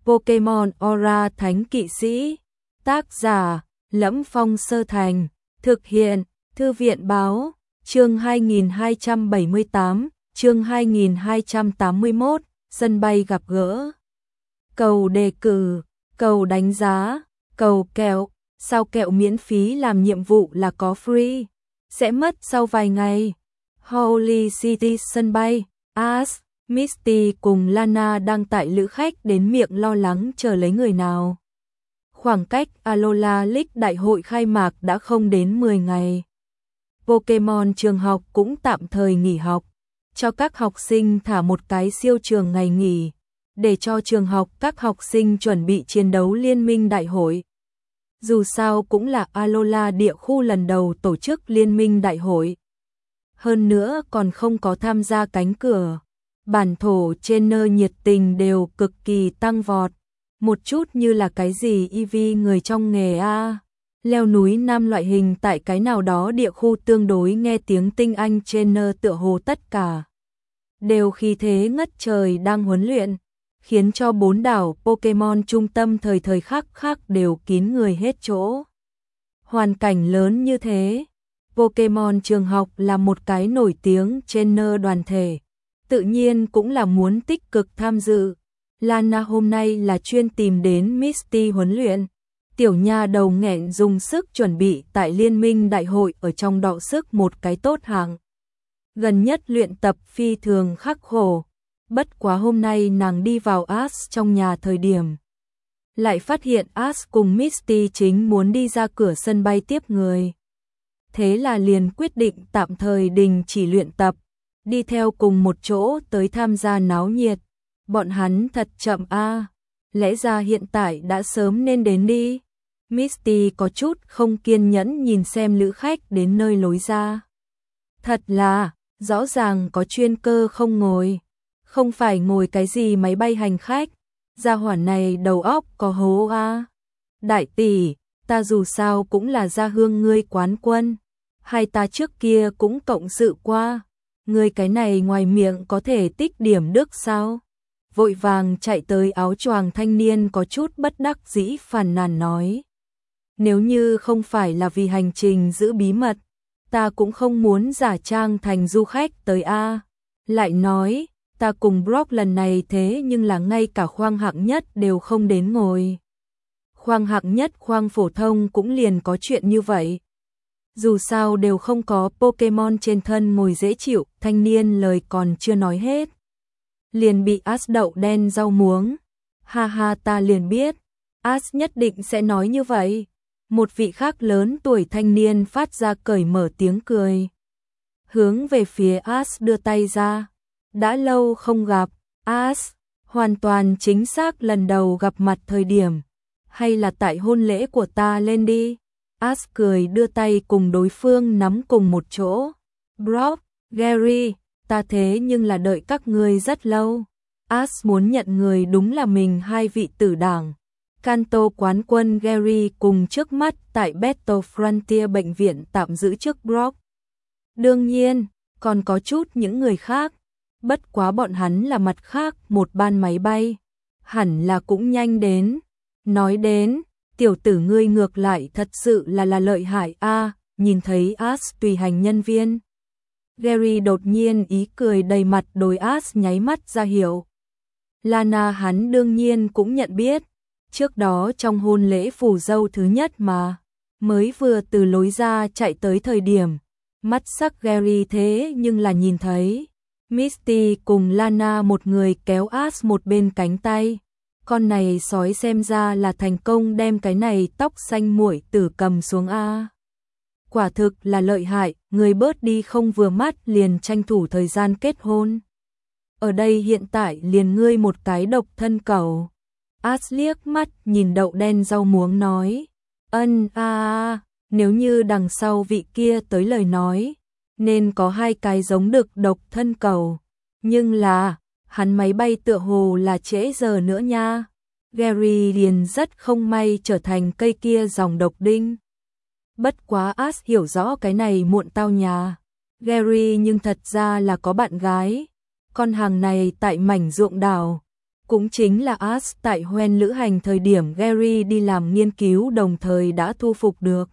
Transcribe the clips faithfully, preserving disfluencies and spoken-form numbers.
Pokemon Aura Thánh Kỵ Sĩ. Tác giả: Lẫm Phong Sơ Thành. Thực hiện: Thư viện Báo. Chương hai nghìn hai trăm bảy mươi tám, chương hai nghìn hai trăm tám mươi mốt, sân bay gặp gỡ. Cầu đề cử, cầu đánh giá, cầu kẹo, sao kẹo miễn phí làm nhiệm vụ là có free, sẽ mất sau vài ngày. Holy City sân bay, Ash, Misty cùng Lana đang tại lữ khách đến miệng lo lắng chờ lấy người nào. Khoảng cách Alola League đại hội khai mạc đã không đến mười ngày. Pokemon trường học cũng tạm thời nghỉ học, cho các học sinh thả một cái siêu trường ngày nghỉ, để cho trường học các học sinh chuẩn bị chiến đấu liên minh đại hội. Dù sao cũng là Alola địa khu lần đầu tổ chức liên minh đại hội. Hơn nữa còn không có tham gia cánh cửa. Bản thổ trên nơi nhiệt tình đều cực kỳ tăng vọt. Một chút như là cái gì e vê người trong nghề A. Leo núi nam loại hình tại cái nào đó địa khu tương đối nghe tiếng tinh anh trainer tựa hồ tất cả. Đều khí thế ngất trời đang huấn luyện, khiến cho bốn đảo Pokemon trung tâm thời thời khắc khắc đều kín người hết chỗ. Hoàn cảnh lớn như thế, Pokemon trường học là một cái nổi tiếng trainer đoàn thể, tự nhiên cũng là muốn tích cực tham dự. Lana hôm nay là chuyên tìm đến Misty huấn luyện. Tiểu nha đầu nghẹn dùng sức chuẩn bị tại liên minh đại hội ở trong đọ sức một cái tốt hạng. Gần nhất luyện tập phi thường khắc khổ. Bất quá hôm nay nàng đi vào Ash trong nhà thời điểm, lại phát hiện Ash cùng Misty chính muốn đi ra cửa sân bay tiếp người. Thế là liền quyết định tạm thời đình chỉ luyện tập, đi theo cùng một chỗ tới tham gia náo nhiệt. Bọn hắn thật chậm a, à. Lẽ ra hiện tại đã sớm nên đến đi. Misty có chút không kiên nhẫn nhìn xem lữ khách đến nơi lối ra. Thật là, rõ ràng có chuyên cơ không ngồi, không phải ngồi cái gì máy bay hành khách. Gia hỏa này đầu óc có hố a. À. Đại tỷ, ta dù sao cũng là gia hương ngươi quán quân, hai ta trước kia cũng cộng sự qua, ngươi cái này ngoài miệng có thể tích điểm đức sao? Vội vàng chạy tới áo choàng thanh niên có chút bất đắc dĩ phàn nàn nói. Nếu như không phải là vì hành trình giữ bí mật, ta cũng không muốn giả trang thành du khách tới A. Lại nói, ta cùng Brock lần này thế nhưng là ngay cả khoang hạng nhất đều không đến ngồi. Khoang hạng nhất khoang phổ thông cũng liền có chuyện như vậy. Dù sao đều không có Pokemon trên thân ngồi dễ chịu, thanh niên lời còn chưa nói hết. Liền bị Ash đậu đen rau muống. Ha ha, ta liền biết, Ash nhất định sẽ nói như vậy. Một vị khác lớn tuổi thanh niên phát ra cởi mở tiếng cười, hướng về phía Ash đưa tay ra. Đã lâu không gặp, Ash, hoàn toàn chính xác lần đầu gặp mặt thời điểm, hay là tại hôn lễ của ta lên đi. Ash cười đưa tay cùng đối phương nắm cùng một chỗ. Brock, Gary, ta thế nhưng là đợi các ngươi rất lâu. Ash muốn nhận người đúng là mình hai vị tử đảng. Kanto quán quân Gary cùng trước mắt tại Battle Frontier bệnh viện tạm giữ trước Brock. Đương nhiên, còn có chút những người khác. Bất quá bọn hắn là mặt khác một ban máy bay. Hẳn là cũng nhanh đến. Nói đến, tiểu tử ngươi ngược lại thật sự là là lợi hại a. À, nhìn thấy Ash tùy hành nhân viên. Gary đột nhiên ý cười đầy mặt đối Ash nháy mắt ra hiệu. Lana hắn đương nhiên cũng nhận biết. Trước đó trong hôn lễ phù dâu thứ nhất mà, mới vừa từ lối ra chạy tới thời điểm, mắt sắc Gary thế nhưng là nhìn thấy Misty cùng Lana một người kéo Ash một bên cánh tay. Con này sói xem ra là thành công đem cái này tóc xanh muội tử cầm xuống a. Quả thực là lợi hại, người bớt đi không vừa mắt liền tranh thủ thời gian kết hôn. Ở đây hiện tại liền ngươi một cái độc thân cẩu. Ash liếc mắt nhìn đậu đen rau muống nói. Ân a à, nếu như đằng sau vị kia tới lời nói, nên có hai cái giống đực độc thân cẩu. Nhưng là, hắn máy bay tựa hồ là trễ giờ nữa nha. Gary liền rất không may trở thành cây kia dòng độc đinh. Bất quá Ash hiểu rõ cái này muộn tao nhà. Gary nhưng thật ra là có bạn gái. Con hàng này tại mảnh ruộng đảo, Cũng chính là Ash tại Hoen lữ hành thời điểm Gary đi làm nghiên cứu đồng thời đã thu phục được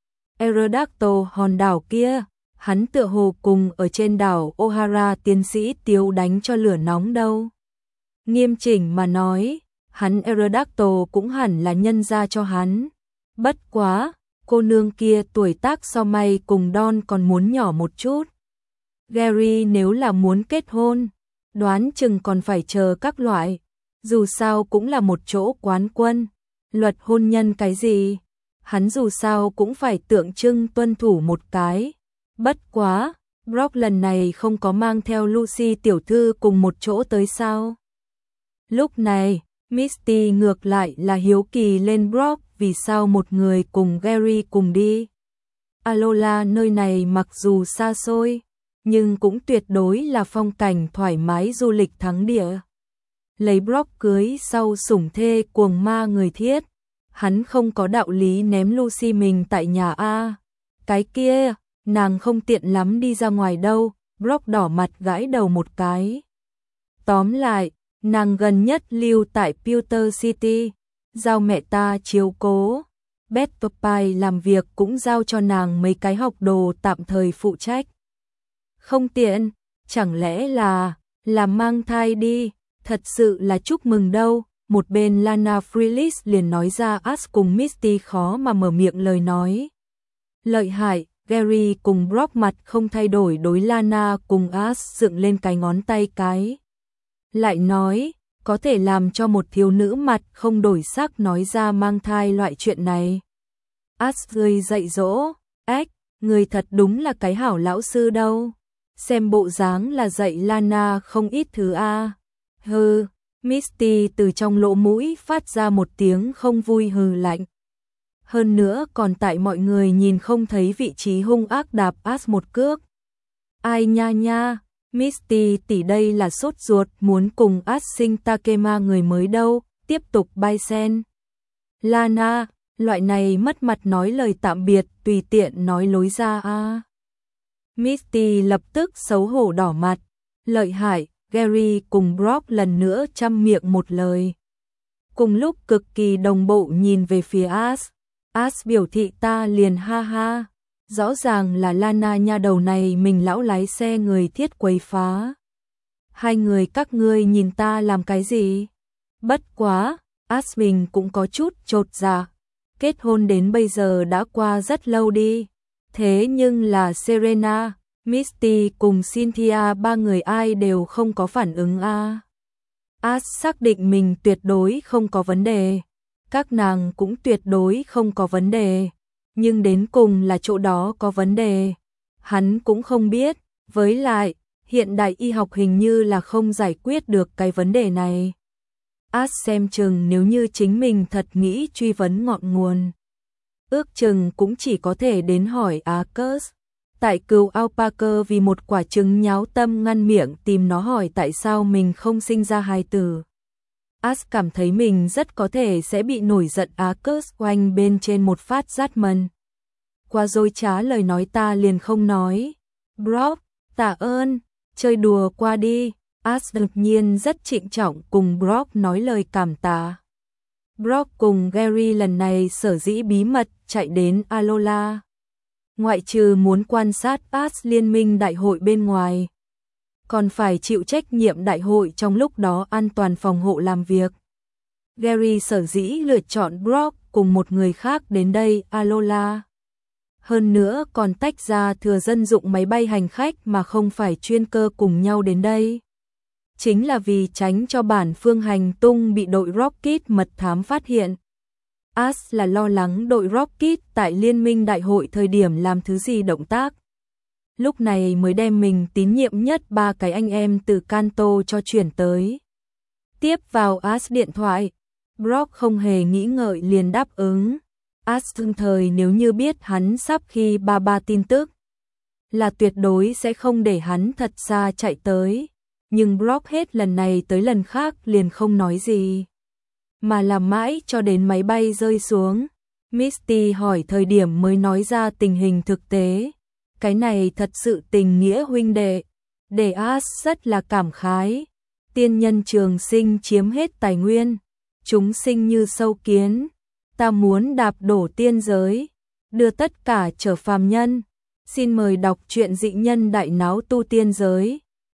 Aerodactyl hòn đảo kia. Hắn tựa hồ cùng ở trên đảo O'Hara tiến sĩ Tiếu đánh cho lửa nóng đâu. Nghiêm chỉnh mà nói, hắn Aerodactyl cũng hẳn là nhân ra cho hắn. Bất quá, cô nương kia tuổi tác so may cùng Don còn muốn nhỏ một chút. Gary nếu là muốn kết hôn, đoán chừng còn phải chờ các loại. Dù sao cũng là một chỗ quán quân. Luật hôn nhân cái gì? Hắn dù sao cũng phải tượng trưng tuân thủ một cái. Bất quá, Brock lần này không có mang theo Lucy tiểu thư cùng một chỗ tới sao? Lúc này, Misty ngược lại là hiếu kỳ lên Brock vì sao một người cùng Gary cùng đi. Alola nơi này mặc dù xa xôi, nhưng cũng tuyệt đối là phong cảnh thoải mái du lịch thắng địa. Lấy Brock cưới sau sủng thê cuồng ma người thiết, hắn không có đạo lý ném Lucy mình tại nhà a. Cái kia, nàng không tiện lắm đi ra ngoài đâu. Brock đỏ mặt gãi đầu một cái. Tóm lại, nàng gần nhất lưu tại Pewter City, giao mẹ ta chiếu cố. Betty Pie làm việc cũng giao cho nàng mấy cái học đồ tạm thời phụ trách. Không tiện, chẳng lẽ là làm mang thai đi, thật sự là chúc mừng đâu. Một bên Lana Freelis liền nói ra Ash cùng Misty khó mà mở miệng lời nói. Lợi hại, Gary cùng Brock mặt không thay đổi đối Lana cùng Ash dựng lên cái ngón tay cái. Lại nói, có thể làm cho một thiếu nữ mặt không đổi sắc nói ra mang thai loại chuyện này. Ash rơi dạy dỗ, ếch, người thật đúng là cái hảo lão sư đâu. Xem bộ dáng là dạy Lana không ít thứ a. Hừ, Misty từ trong lỗ mũi phát ra một tiếng không vui hừ lạnh. Hơn nữa còn tại mọi người nhìn không thấy vị trí hung ác đạp Ash một cước. Ai nha nha, Misty tỷ đây là sốt ruột muốn cùng Ash sinh Takema người mới đâu, tiếp tục bai sen. Lana, loại này mất mặt nói lời tạm biệt tùy tiện nói lối ra a. Misty lập tức xấu hổ đỏ mặt. Lợi hại, Gary cùng Brock lần nữa chăm miệng một lời. Cùng lúc cực kỳ đồng bộ nhìn về phía Ash. Ash biểu thị ta liền ha ha. Rõ ràng là Lana nha đầu này mình lão lái xe người thiết quấy phá. Hai người các ngươi nhìn ta làm cái gì? Bất quá, Ash mình cũng có chút chột dạ. Kết hôn đến bây giờ đã qua rất lâu đi. Thế nhưng là Serena, Misty cùng Cynthia ba người ai đều không có phản ứng a. À. Ash xác định mình tuyệt đối không có vấn đề. Các nàng cũng tuyệt đối không có vấn đề. Nhưng đến cùng là chỗ đó có vấn đề. Hắn cũng không biết. Với lại, hiện đại y học hình như là không giải quyết được cái vấn đề này. Ash xem chừng nếu như chính mình thật nghĩ truy vấn ngọn nguồn. Ước chừng cũng chỉ có thể đến hỏi Arcus. Tại cừu Alpaca vì một quả trứng nháo tâm ngăn miệng tìm nó hỏi tại sao mình không sinh ra hài tử. Ash cảm thấy mình rất có thể sẽ bị nổi giận Arcus oanh bên trên một phát rát mần. Qua dối trá lời nói ta liền không nói. Brock, tạ ơn, chơi đùa qua đi. Ash đột nhiên rất trịnh trọng cùng Brock nói lời cảm tạ. Brock cùng Gary lần này sở dĩ bí mật chạy đến Alola. Ngoại trừ muốn quan sát Ash liên minh đại hội bên ngoài, còn phải chịu trách nhiệm đại hội trong lúc đó an toàn phòng hộ làm việc. Gary sở dĩ lựa chọn Brock cùng một người khác đến đây Alola. Hơn nữa còn tách ra thừa dân dụng máy bay hành khách mà không phải chuyên cơ cùng nhau đến đây. Chính là vì tránh cho bản phương hành tung bị đội Rocket mật thám phát hiện. Ash là lo lắng đội Rocket tại liên minh đại hội thời điểm làm thứ gì động tác. Lúc này mới đem mình tín nhiệm nhất ba cái anh em từ Kanto cho chuyển tới. Tiếp vào Ash điện thoại, Brock không hề nghĩ ngợi liền đáp ứng. Ash tương thời nếu như biết hắn sắp khi ba ba tin tức, là tuyệt đối sẽ không để hắn thật xa chạy tới. Nhưng Brock hết lần này tới lần khác liền không nói gì. Mà làm mãi cho đến máy bay rơi xuống. Misty hỏi thời điểm mới nói ra tình hình thực tế. Cái này thật sự tình nghĩa huynh đệ. Để Ash rất là cảm khái. tiên nhân trường sinh chiếm hết tài nguyên, chúng sinh như sâu kiến, ta muốn đạp đổ tiên giới, đưa tất cả trở phàm nhân. Xin mời đọc truyện Dị Nhân Đại Náo Tu Tiên Giới.